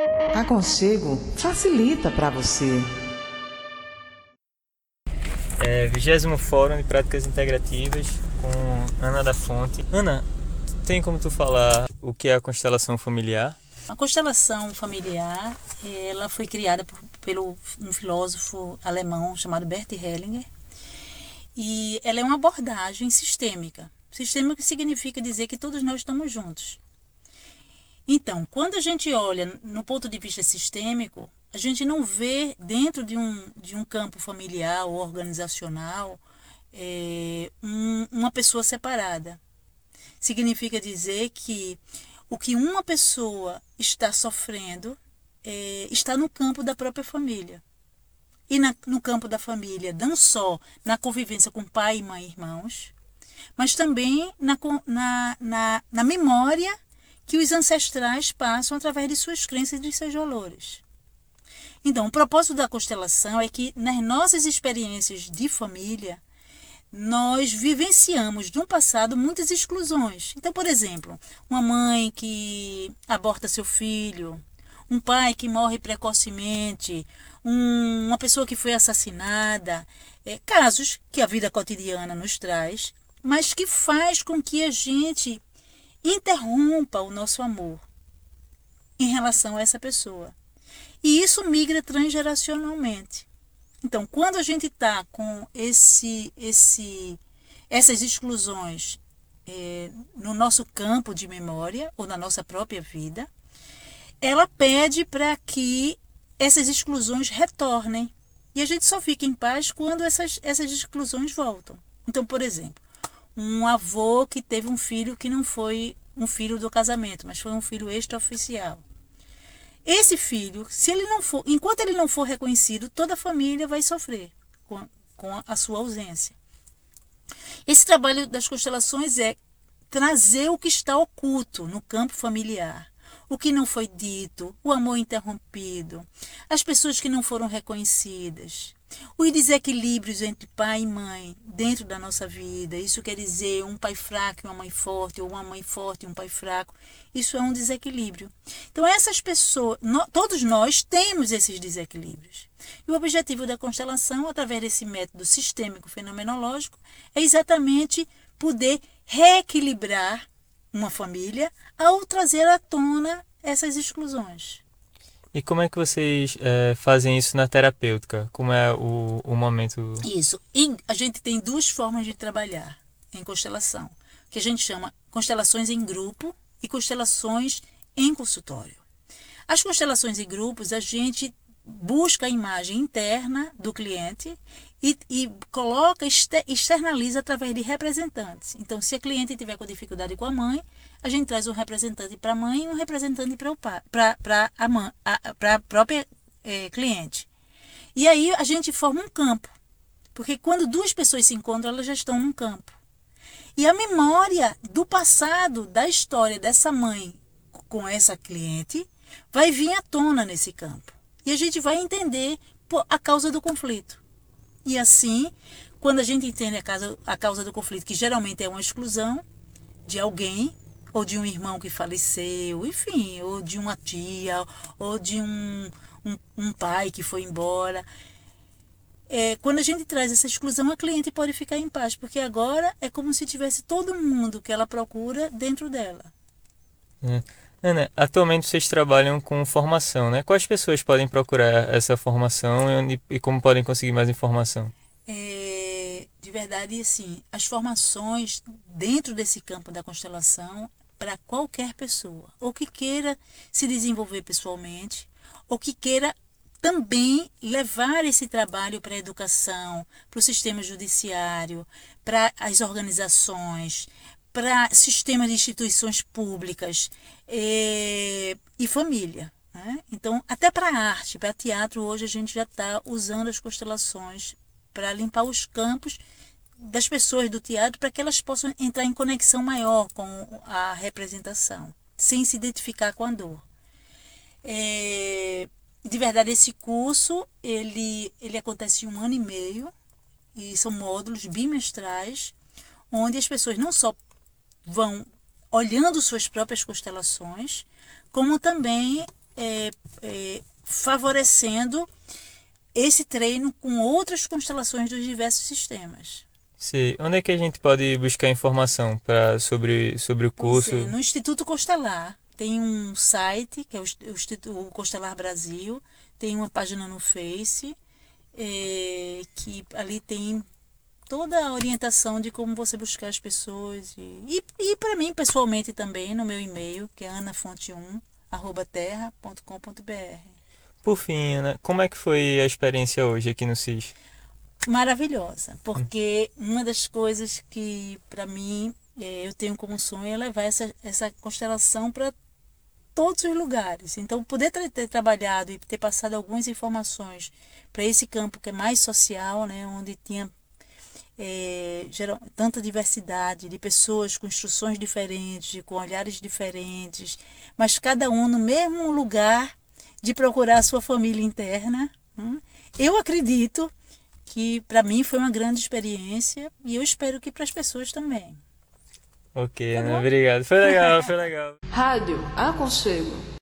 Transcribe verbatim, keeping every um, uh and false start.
Aconchego facilita para você. É, vigésimo Fórum de Práticas Integrativas com Ana da Fonte. Ana, tem como tu falar o que é a constelação familiar? A constelação familiar, ela foi criada por, pelo um filósofo alemão chamado Bert Hellinger, e ela é uma abordagem sistêmica. Sistêmica significa dizer que todos nós estamos juntos. Então, quando a gente olha no ponto de vista sistêmico, a gente não vê dentro de um, de um campo familiar ou organizacional é, um, uma pessoa separada. Significa dizer que o que uma pessoa está sofrendo é, está no campo da própria família. E na, no campo da família, não só na convivência com pai, mãe e irmãos, mas também na, na, na, na memória que os ancestrais passam através de suas crenças e de seus valores. Então, o propósito da constelação é que nas nossas experiências de família, nós vivenciamos no passado muitas exclusões. Então, por exemplo, uma mãe que aborta seu filho, um pai que morre precocemente, um, uma pessoa que foi assassinada, é, casos que a vida cotidiana nos traz, mas que faz com que a gente interrompa o nosso amor em relação a essa pessoa. E isso migra transgeracionalmente. Então, quando a gente está com esse, esse, essas exclusões é, no nosso campo de memória ou na nossa própria vida, ela pede para que essas exclusões retornem. E a gente só fica em paz quando essas, essas exclusões voltam. Então, por exemplo, um avô que teve um filho que não foi um filho do casamento, mas foi um filho extraoficial. Esse filho, se ele não for, enquanto ele não for reconhecido, toda a família vai sofrer com, com a sua ausência. Esse trabalho das constelações é trazer o que está oculto no campo familiar, o que não foi dito, o amor interrompido, as pessoas que não foram reconhecidas, os desequilíbrios entre pai e mãe dentro da nossa vida. Isso quer dizer um pai fraco e uma mãe forte, ou uma mãe forte e um pai fraco. Isso é um desequilíbrio. Então, essas pessoas, no, todos nós temos esses desequilíbrios. E o objetivo da constelação, através desse método sistêmico fenomenológico, é exatamente poder reequilibrar uma família ao trazer à tona essas exclusões. E como é que vocês é, fazem isso na terapêutica? Como é o, o momento? Isso. E a gente tem duas formas de trabalhar em constelação, que a gente chama constelações em grupo e constelações em consultório. As constelações em grupos, a gente busca a imagem interna do cliente e, e coloca, externaliza através de representantes. Então, se a cliente tiver com dificuldade com a mãe, a gente traz um representante para a mãe e um representante para o pai, para a mãe, para a própria é, cliente. E aí a gente forma um campo, porque quando duas pessoas se encontram, elas já estão num campo. E a memória do passado, da história dessa mãe com essa cliente, vai vir à tona nesse campo. E a gente vai entender a causa do conflito. E assim, quando a gente entende a causa, a causa do conflito, que geralmente é uma exclusão de alguém, ou de um irmão que faleceu, enfim, ou de uma tia, ou de um, um, um pai que foi embora. É, quando a gente traz essa exclusão, a cliente pode ficar em paz, porque agora é como se tivesse todo mundo que ela procura dentro dela. É. Ana, atualmente vocês trabalham com formação, né? Quais pessoas podem procurar essa formação e, onde, e como podem conseguir mais informação? É, de verdade, assim, as formações dentro desse campo da constelação para qualquer pessoa, ou que queira se desenvolver pessoalmente, ou que queira também levar esse trabalho para a educação, para o sistema judiciário, para as organizações, para sistema de instituições públicas é, e família. Né? Então, até para a arte, para teatro, hoje a gente já está usando as constelações para limpar os campos das pessoas do teatro, para que elas possam entrar em conexão maior com a representação, sem se identificar com a dor. É, de verdade, esse curso ele, ele acontece em um ano e meio, e são módulos bimestrais, onde as pessoas não só vão olhando suas próprias constelações, como também é, favorecendo esse treino com outras constelações dos diversos sistemas. Sim. Onde é que a gente pode buscar informação pra, sobre, sobre o curso? Pois é, no Instituto Constelar tem um site, que é o Instituto Constelar Brasil, tem uma página no Face, é, que ali tem toda a orientação de como você buscar as pessoas. E, e, e para mim, pessoalmente também, no meu e-mail, que é anafonte um arroba terra ponto com ponto br. Por fim, Ana, como é que foi a experiência hoje aqui no C I S? Maravilhosa, porque uma das coisas que para mim é, eu tenho como sonho é levar essa, essa constelação para todos os lugares. Então, poder ter, ter trabalhado e ter passado algumas informações para esse campo que é mais social, né, onde tinha é, geral, tanta diversidade de pessoas com instruções diferentes, com olhares diferentes, mas cada um no mesmo lugar de procurar a sua família interna. Hum? Eu acredito que para mim foi uma grande experiência e eu espero que para as pessoas também. Ok, Tá Ana, bom? obrigado. Foi legal, foi legal. Rádio Aconchego.